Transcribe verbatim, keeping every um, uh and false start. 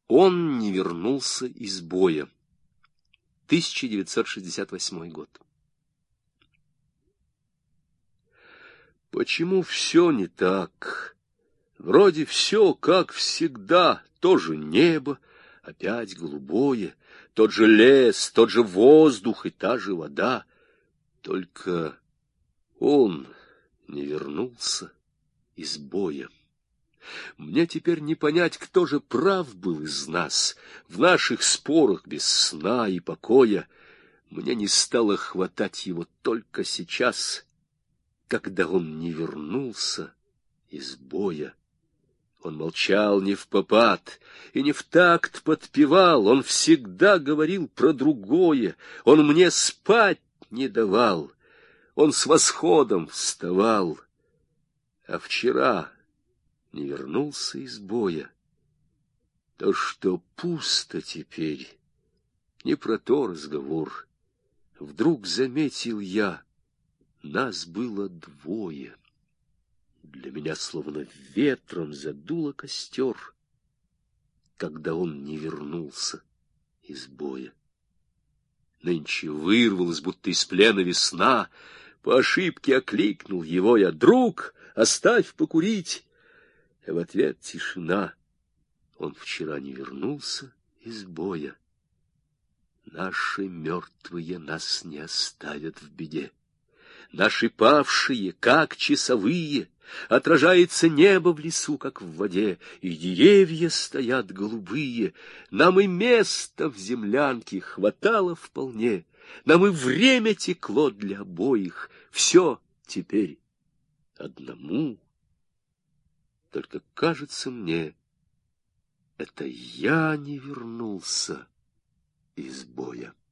Он не вернулся из боя. тысяча девятьсот шестьдесят восьмой год. Почему все не так? Вроде все, как всегда, то же небо, опять голубое, тот же лес, тот же воздух и та же вода. Только он не вернулся из боя. Мне теперь не понять, кто же прав был из нас в наших спорах без сна и покоя. Мне не стало хватать его только сейчас, когда он не вернулся из боя. Он молчал не впопад и не в такт подпевал, он всегда говорил про другое, он мне спать не давал, он с восходом вставал, а вчера не вернулся из боя. То, что пусто теперь, не про то разговор. Вдруг заметил я, нас было двое. Для меня словно ветром задуло костер, когда он не вернулся из боя. Нынче вырвалась, будто из плена весна, по ошибке окликнул его я: «Друг, оставь покурить!» А в ответ тишина. Он вчера не вернулся из боя. Наши мертвые нас не оставят в беде. Наши павшие, как часовые, отражается небо в лесу, как в воде, и деревья стоят голубые. Нам и места в землянке хватало вполне, нам и время текло для обоих. Все теперь одному. Только кажется мне, это я не вернулся из боя.